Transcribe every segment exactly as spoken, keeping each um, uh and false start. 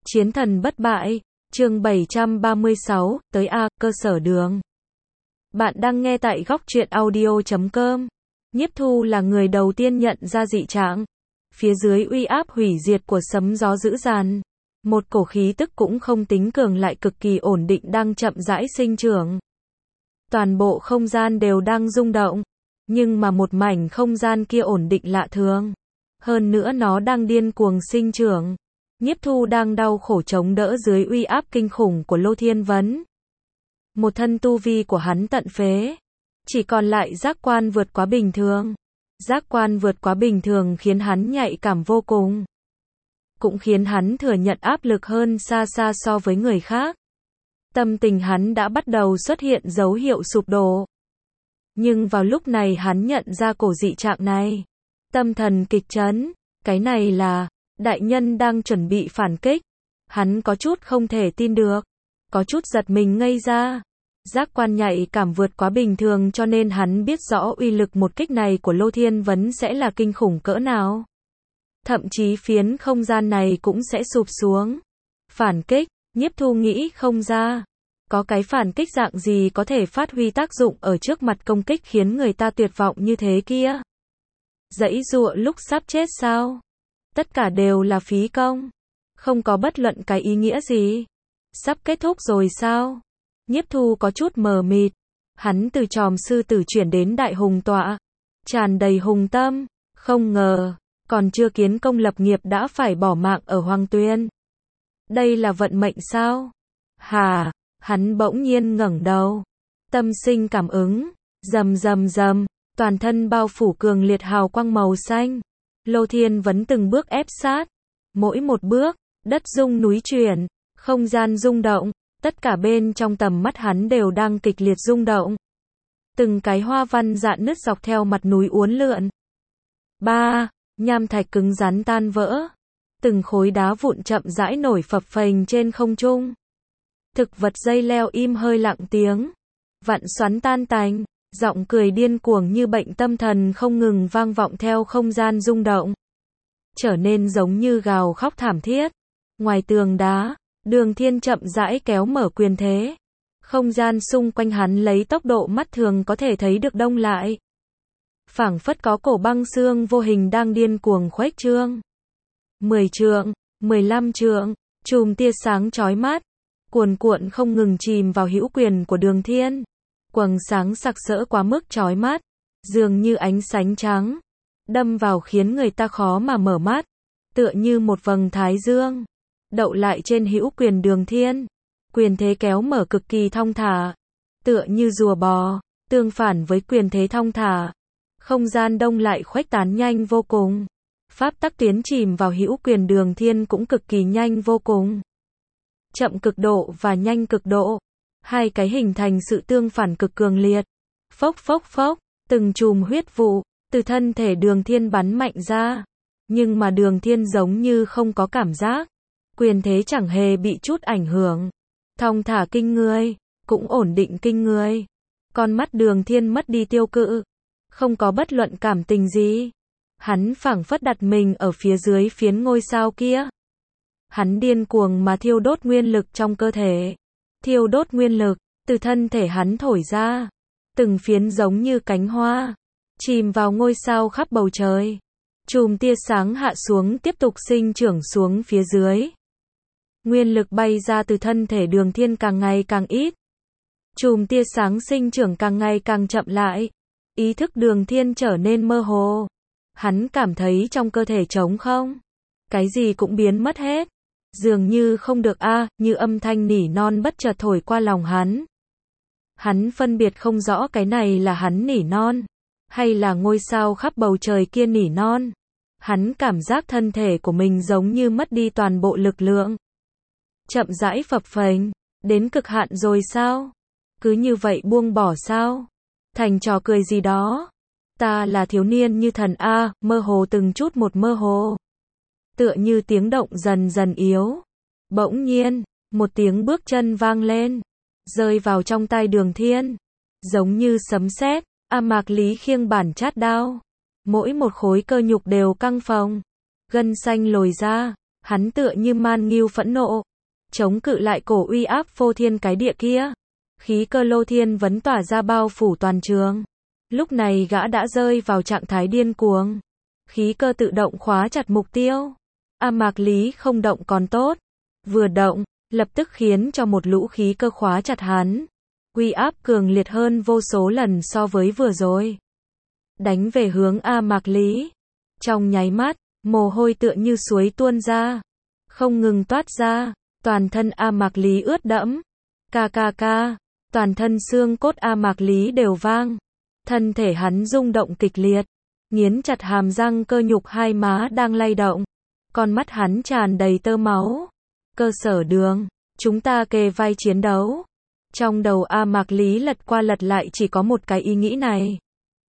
Chiến thần bất bại, chương bảy trăm ba mươi sáu, tới A, cơ sở đường. Bạn đang nghe tại góc truyện audio chấm com. Nhiếp Thu là người đầu tiên nhận ra dị trạng. Phía dưới uy áp hủy diệt của sấm gió dữ dằn. Một cổ khí tức cũng không tính cường lại cực kỳ ổn định đang chậm rãi sinh trưởng. Toàn bộ không gian đều đang rung động. Nhưng mà một mảnh không gian kia ổn định lạ thường. Hơn nữa nó đang điên cuồng sinh trưởng. Nhiếp Thu đang đau khổ chống đỡ dưới uy áp kinh khủng của Lô Thiên Vấn. Một thân tu vi của hắn tận phế. Chỉ còn lại giác quan vượt quá bình thường. Giác quan vượt quá bình thường khiến hắn nhạy cảm vô cùng. Cũng khiến hắn thừa nhận áp lực hơn xa xa so với người khác. Tâm tình hắn đã bắt đầu xuất hiện dấu hiệu sụp đổ. Nhưng vào lúc này hắn nhận ra cổ dị trạng này. Tâm thần kịch chấn. Cái này là... Đại nhân đang chuẩn bị phản kích. Hắn có chút không thể tin được. Có chút giật mình ngây ra. Giác quan nhạy cảm vượt quá bình thường cho nên hắn biết rõ uy lực một kích này của Lô Thiên Vấn sẽ là kinh khủng cỡ nào. Thậm chí phiến không gian này cũng sẽ sụp xuống. Phản kích, Nhiếp Thu nghĩ không ra. Có cái phản kích dạng gì có thể phát huy tác dụng ở trước mặt công kích khiến người ta tuyệt vọng như thế kia. Giãy giụa lúc sắp chết sao? Tất cả đều là phí công. Không có bất luận cái ý nghĩa gì. Sắp kết thúc rồi sao? Nhiếp Thu có chút mờ mịt. Hắn từ tròm sư tử chuyển đến đại hùng tọa. Tràn đầy hùng tâm. Không ngờ, còn chưa kiến công lập nghiệp đã phải bỏ mạng ở Hoàng Tuyên. Đây là vận mệnh sao? Hà, hắn bỗng nhiên ngẩng đầu. Tâm sinh cảm ứng. Rầm rầm rầm, toàn thân bao phủ cường liệt hào quang màu xanh. Lô Thiên Vấn từng bước ép sát. Mỗi một bước, đất rung núi chuyển, không gian rung động, tất cả bên trong tầm mắt hắn đều đang kịch liệt rung động. Từng cái hoa văn rạn nứt dọc theo mặt núi uốn lượn. Ba, nham thạch cứng rắn tan vỡ. Từng khối đá vụn chậm rãi nổi phập phềnh trên không trung. Thực vật dây leo im hơi lặng tiếng. Vặn xoắn tan tành. Giọng cười điên cuồng như bệnh tâm thần không ngừng vang vọng theo không gian rung động. Trở nên giống như gào khóc thảm thiết. Ngoài tường đá, Đường Thiên chậm rãi kéo mở quyền thế. Không gian xung quanh hắn lấy tốc độ mắt thường có thể thấy được đông lại. Phảng phất có cổ băng xương vô hình đang điên cuồng khuếch trương. Mười trượng, mười lăm trượng, chùm tia sáng chói mắt, cuồn cuộn không ngừng chìm vào hữu quyền của Đường Thiên. Quầng sáng sặc sỡ quá mức chói mắt, dường như ánh sáng trắng, đâm vào khiến người ta khó mà mở mắt, tựa như một vầng thái dương, đậu lại trên hữu quyền Đường Thiên. Quyền thế kéo mở cực kỳ thong thả, tựa như rùa bò, tương phản với quyền thế thong thả. Không gian đông lại khuếch tán nhanh vô cùng. Pháp tắc tiến chìm vào hữu quyền Đường Thiên cũng cực kỳ nhanh vô cùng. Chậm cực độ và nhanh cực độ. Hai cái hình thành sự tương phản cực cường liệt. Phốc phốc phốc, từng chùm huyết vụ, từ thân thể Đường Thiên bắn mạnh ra. Nhưng mà Đường Thiên giống như không có cảm giác. Quyền thế chẳng hề bị chút ảnh hưởng. Thong thả kinh người, cũng ổn định kinh người. Con mắt Đường Thiên mất đi tiêu cự. Không có bất luận cảm tình gì. Hắn phảng phất đặt mình ở phía dưới phiến ngôi sao kia. Hắn điên cuồng mà thiêu đốt nguyên lực trong cơ thể. Thiêu đốt nguyên lực, từ thân thể hắn thổi ra. Từng phiến giống như cánh hoa. Chìm vào ngôi sao khắp bầu trời. Chùm tia sáng hạ xuống tiếp tục sinh trưởng xuống phía dưới. Nguyên lực bay ra từ thân thể Đường Thiên càng ngày càng ít. Chùm tia sáng sinh trưởng càng ngày càng chậm lại. Ý thức Đường Thiên trở nên mơ hồ. Hắn cảm thấy trong cơ thể trống không. Cái gì cũng biến mất hết. Dường như không được a, à, như âm thanh nỉ non bất chợt thổi qua lòng hắn. Hắn phân biệt không rõ cái này là hắn nỉ non, hay là ngôi sao khắp bầu trời kia nỉ non. Hắn cảm giác thân thể của mình giống như mất đi toàn bộ lực lượng. Chậm rãi phập phềnh, đến cực hạn rồi sao? Cứ như vậy buông bỏ sao? Thành trò cười gì đó. Ta là thiếu niên như thần a, à, mơ hồ từng chút một mơ hồ. Tựa như tiếng động dần dần yếu. Bỗng nhiên, một tiếng bước chân vang lên, rơi vào trong tai Đường Thiên. Giống như sấm sét, A Mạc Lý khiêng bản chát đao. Mỗi một khối cơ nhục đều căng phồng. Gân xanh lồi ra, Hắn tựa như man ngưu phẫn nộ, chống cự lại cổ uy áp phô thiên cái địa kia. Khí cơ lô thiên vấn tỏa ra bao phủ toàn trường. Lúc này gã đã rơi vào trạng thái điên cuồng. Khí cơ tự động khóa chặt mục tiêu. A Mạc Lý không động còn tốt. Vừa động, lập tức khiến cho một lũ khí cơ khóa chặt hắn. Uy áp cường liệt hơn vô số lần so với vừa rồi. Đánh về hướng A Mạc Lý. Trong nháy mắt, mồ hôi tựa như suối tuôn ra. Không ngừng toát ra. Toàn thân A Mạc Lý ướt đẫm. Ca ca ca. Toàn thân xương cốt A Mạc Lý đều vang. Thân thể hắn rung động kịch liệt. Nghiến chặt hàm răng, cơ nhục hai má đang lay động. Con mắt hắn tràn đầy tơ máu. Cơ sở đường, chúng ta kề vai chiến đấu. Trong đầu A Mạc Lý lật qua lật lại chỉ có một cái ý nghĩ này.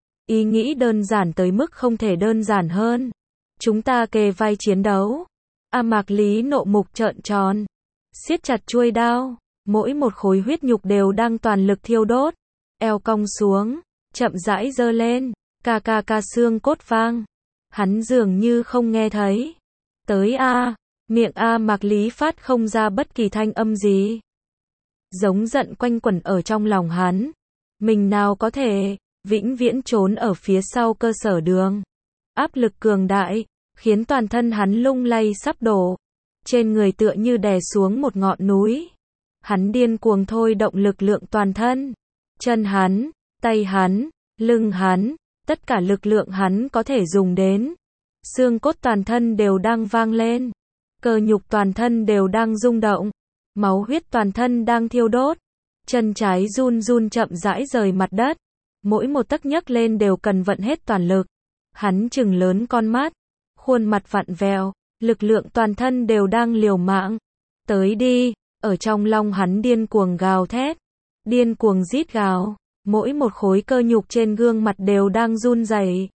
Ý nghĩ đơn giản tới mức không thể đơn giản hơn. Chúng ta kề vai chiến đấu. A Mạc Lý nộ mục trợn tròn. Siết chặt chuôi đao. Mỗi một khối huyết nhục đều đang toàn lực thiêu đốt. Eo cong xuống. Chậm rãi giơ lên. Ca ca ca xương cốt vang. Hắn dường như không nghe thấy. Tới A. Miệng A Mạc Lý phát không ra bất kỳ thanh âm gì. Giống giận quanh quẩn ở trong lòng hắn. Mình nào có thể vĩnh viễn trốn ở phía sau cơ sở đường. Áp lực cường đại, khiến toàn thân hắn lung lay sắp đổ. Trên người tựa như đè xuống một ngọn núi. Hắn điên cuồng thôi động lực lượng toàn thân. Chân hắn, tay hắn, lưng hắn, tất cả lực lượng hắn có thể dùng đến. Xương cốt toàn thân đều đang vang lên. Cơ nhục toàn thân đều đang rung động. Máu huyết toàn thân đang thiêu đốt. Chân trái run run chậm rãi rời mặt đất. Mỗi một tấc nhấc lên đều cần vận hết toàn lực. Hắn trừng lớn con mắt. Khuôn mặt vặn vẹo. Lực lượng toàn thân đều đang liều mạng. Tới đi. Ở trong lòng hắn điên cuồng gào thét. Điên cuồng rít gào. Mỗi một khối cơ nhục trên gương mặt đều đang run rẩy.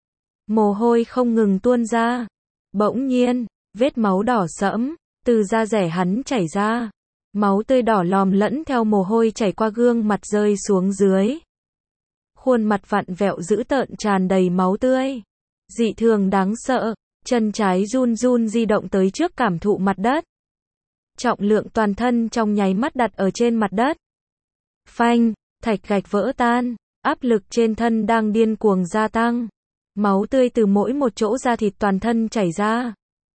Mồ hôi không ngừng tuôn ra. Bỗng nhiên, vết máu đỏ sẫm từ da rẻ hắn chảy ra. Máu tươi đỏ lòm lẫn theo mồ hôi chảy qua gương mặt rơi xuống dưới. Khuôn mặt vặn vẹo dữ tợn tràn đầy máu tươi. Dị thường đáng sợ, chân trái run run di động tới trước cảm thụ mặt đất. Trọng lượng toàn thân trong nháy mắt đặt ở trên mặt đất. Phanh, thạch gạch vỡ tan, áp lực trên thân đang điên cuồng gia tăng. Máu tươi từ mỗi một chỗ da thịt toàn thân chảy ra.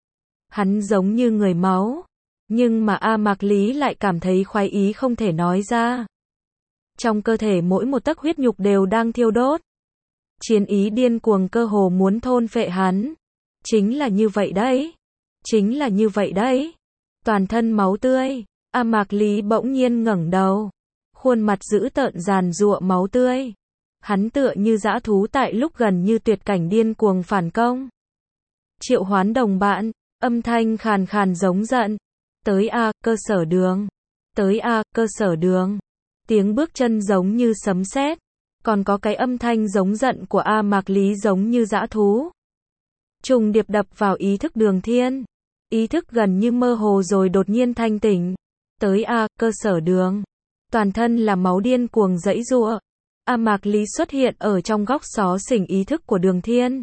Hắn giống như người máu. Nhưng mà A Mạc Lý lại cảm thấy khoái ý không thể nói ra. Trong cơ thể mỗi một tấc huyết nhục đều đang thiêu đốt. Chiến ý điên cuồng cơ hồ muốn thôn phệ hắn. Chính là như vậy đấy. Chính là như vậy đấy. Toàn thân máu tươi. A Mạc Lý bỗng nhiên ngẩng đầu. Khuôn mặt dữ tợn giàn giụa máu tươi. Hắn tựa như dã thú tại lúc gần như tuyệt cảnh điên cuồng phản công. Triệu hoán đồng bạn. Âm thanh khàn khàn giống giận. Tới A, cơ sở đường. Tới A, cơ sở đường. Tiếng bước chân giống như sấm sét. Còn có cái âm thanh giống giận của A Mạc Lý giống như dã thú. Trùng điệp đập vào ý thức Đường Thiên. Ý thức gần như mơ hồ rồi đột nhiên thanh tỉnh. Tới A, cơ sở đường. Toàn thân là máu điên cuồng giãy giụa. A Mạc Lý xuất hiện ở trong góc xó xỉnh ý thức của Đường Thiên.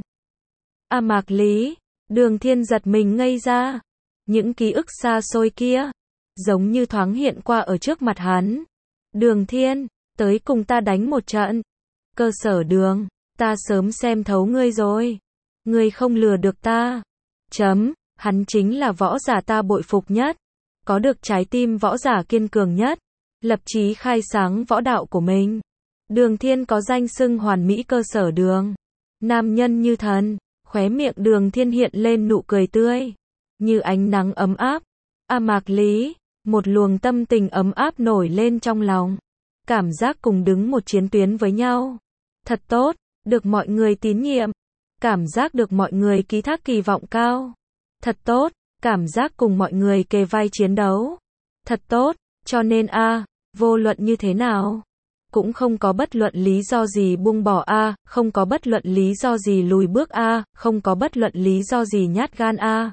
A Mạc Lý. Đường Thiên giật mình ngây ra. Những ký ức xa xôi kia, giống như thoáng hiện qua ở trước mặt hắn. Đường Thiên, tới cùng ta đánh một trận. Cơ sở đường, ta sớm xem thấu ngươi rồi. Ngươi không lừa được ta. Chấm, hắn chính là võ giả ta bội phục nhất. Có được trái tim võ giả kiên cường nhất. Lập chí khai sáng võ đạo của mình. Đường Thiên có danh xưng hoàn mỹ cơ sở đường. Nam nhân như thần. Khóe miệng Đường Thiên hiện lên nụ cười tươi. Như ánh nắng ấm áp. A Mạc Lý, một luồng tâm tình ấm áp nổi lên trong lòng. Cảm giác cùng đứng một chiến tuyến với nhau. Thật tốt, được mọi người tín nhiệm. Cảm giác được mọi người ký thác kỳ vọng cao. Thật tốt, cảm giác cùng mọi người kề vai chiến đấu. Thật tốt, cho nên A, vô luận như thế nào, cũng không có bất luận lý do gì buông bỏ A, không có bất luận lý do gì lùi bước A, không có bất luận lý do gì nhát gan A.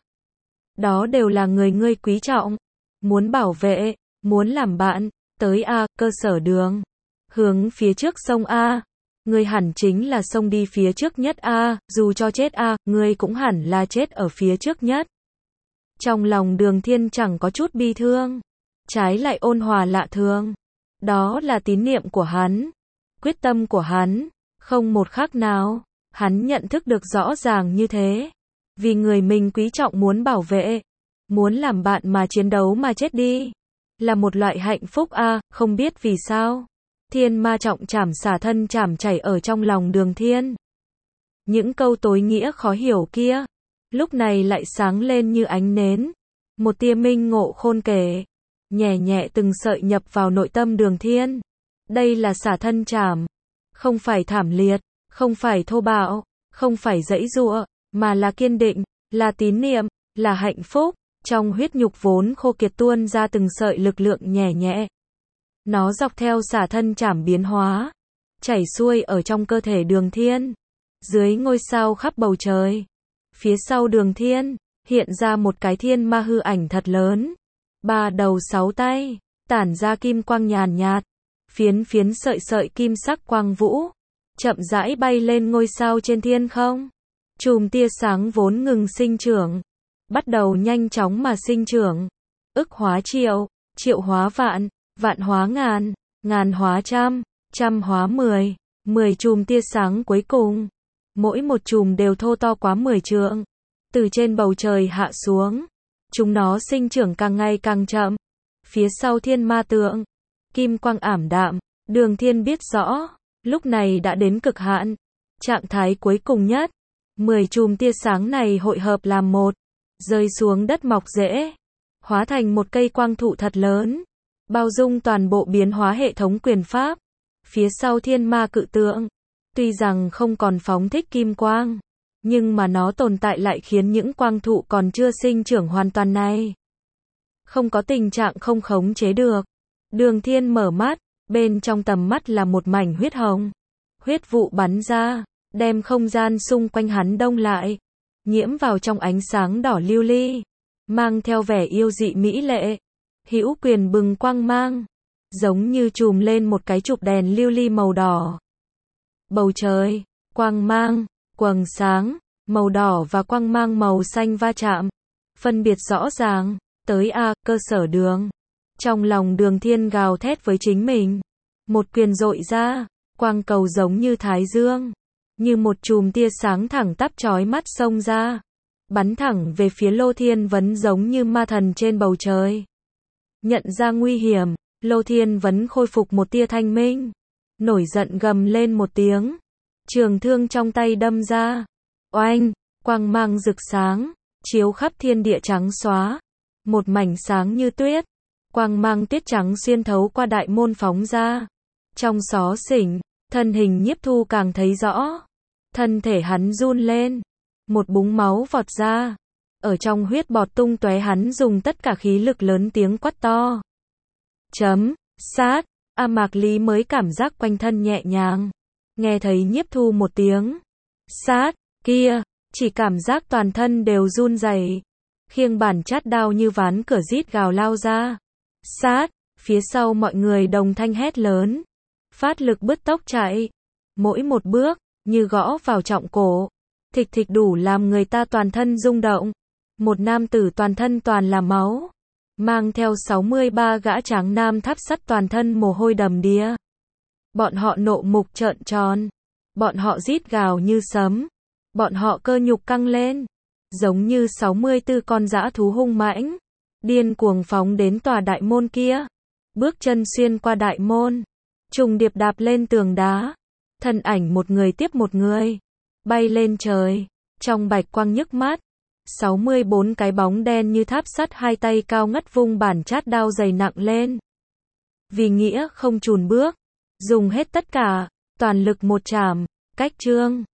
Đó đều là người ngươi quý trọng, muốn bảo vệ, muốn làm bạn. Tới A, cơ sở đường. Hướng phía trước sông A. Ngươi hẳn chính là sông đi phía trước nhất A, dù cho chết A, ngươi cũng hẳn là chết ở phía trước nhất. Trong lòng Đường Thiên chẳng có chút bi thương, trái lại ôn hòa lạ thường. Đó là tín niệm của hắn, quyết tâm của hắn, không một khác nào. Hắn nhận thức được rõ ràng như thế. Vì người mình quý trọng muốn bảo vệ, muốn làm bạn mà chiến đấu mà chết đi, là một loại hạnh phúc a, à, không biết vì sao. Thiên ma trọng trảm xả thân trảm chảy ở trong lòng Đường Thiên. Những câu tối nghĩa khó hiểu kia, lúc này lại sáng lên như ánh nến. Một tia minh ngộ khôn kể, nhẹ nhẹ từng sợi nhập vào nội tâm Đường Thiên. Đây là xả thân trảm, không phải thảm liệt, không phải thô bạo, không phải giãy giụa, mà là kiên định, là tín niệm, là hạnh phúc. Trong huyết nhục vốn khô kiệt tuôn ra từng sợi lực lượng nhẹ nhẹ. Nó dọc theo xả thân trảm biến hóa, chảy xuôi ở trong cơ thể Đường Thiên. Dưới ngôi sao khắp bầu trời, phía sau Đường Thiên, hiện ra một cái thiên ma hư ảnh thật lớn. Ba đầu sáu tay, tản ra kim quang nhàn nhạt, phiến phiến sợi sợi kim sắc quang vũ, chậm rãi bay lên ngôi sao trên thiên không. Chùm tia sáng vốn ngừng sinh trưởng, bắt đầu nhanh chóng mà sinh trưởng. Ức hóa triệu, triệu hóa vạn, vạn hóa ngàn, ngàn hóa trăm, trăm hóa mười, mười chùm tia sáng cuối cùng. Mỗi một chùm đều thô to quá mười trượng, từ trên bầu trời hạ xuống. Chúng nó sinh trưởng càng ngày càng chậm. Phía sau thiên ma tượng, kim quang ảm đạm, Đường Thiên biết rõ, lúc này đã đến cực hạn, trạng thái cuối cùng nhất. Mười chùm tia sáng này hội hợp làm một, rơi xuống đất mọc rễ, hóa thành một cây quang thụ thật lớn, bao dung toàn bộ biến hóa hệ thống quyền pháp. Phía sau thiên ma cự tượng, tuy rằng không còn phóng thích kim quang, nhưng mà nó tồn tại lại khiến những quang thụ còn chưa sinh trưởng hoàn toàn này không có tình trạng không khống chế được. Đường Thiên mở mắt, bên trong tầm mắt là một mảnh huyết hồng. Huyết vụ bắn ra, đem không gian xung quanh hắn đông lại, nhiễm vào trong ánh sáng đỏ lưu ly, mang theo vẻ yêu dị mỹ lệ. Hữu quyền bừng quang mang, giống như chùm lên một cái chụp đèn lưu ly màu đỏ. Bầu trời, quang mang, quầng sáng, màu đỏ và quang mang màu xanh va chạm, phân biệt rõ ràng. Tới a, à, cơ sở đường. Trong lòng Đường Thiên gào thét với chính mình. Một quyền dội ra, quang cầu giống như thái dương, như một chùm tia sáng thẳng tắp chói mắt xông ra, bắn thẳng về phía Lô Thiên Vấn giống như ma thần trên bầu trời. Nhận ra nguy hiểm, Lô Thiên Vấn khôi phục một tia thanh minh, nổi giận gầm lên một tiếng, trường thương trong tay đâm ra. Oanh, quang mang rực sáng, chiếu khắp thiên địa trắng xóa. Một mảnh sáng như tuyết, quang mang tuyết trắng xuyên thấu qua đại môn phóng ra. Trong xó xỉnh, thân hình Nhiếp Thu càng thấy rõ. Thân thể hắn run lên, một búng máu vọt ra. Ở trong huyết bọt tung tóe, hắn dùng tất cả khí lực lớn tiếng quát to. Chấm, sát, A Mạc Lý mới cảm giác quanh thân nhẹ nhàng. Nghe thấy Nhiếp Thu một tiếng sát kia, chỉ cảm giác toàn thân đều run rẩy. Khiêng bản chát đao như ván cửa rít gào lao ra. Sát, phía sau mọi người đồng thanh hét lớn, phát lực bứt tốc chạy. Mỗi một bước, như gõ vào trọng cổ, thịch thịch đủ làm người ta toàn thân rung động. Một nam tử toàn thân toàn là máu, mang theo sáu mươi ba gã tráng nam tháp sắt toàn thân mồ hôi đầm đìa. Bọn họ nộ mục trợn tròn, bọn họ rít gào như sấm, bọn họ cơ nhục căng lên, giống như sáu mươi tư con dã thú hung mãnh, điên cuồng phóng đến tòa đại môn kia. Bước chân xuyên qua đại môn, trùng điệp đạp lên tường đá, thân ảnh một người tiếp một người, bay lên trời, trong bạch quang nhức mắt. sáu mươi bốn cái bóng đen như tháp sắt hai tay cao ngất vung bản chát đao dày nặng lên. Vì nghĩa không chùn bước, dùng hết tất cả, toàn lực một chảm, cách trương.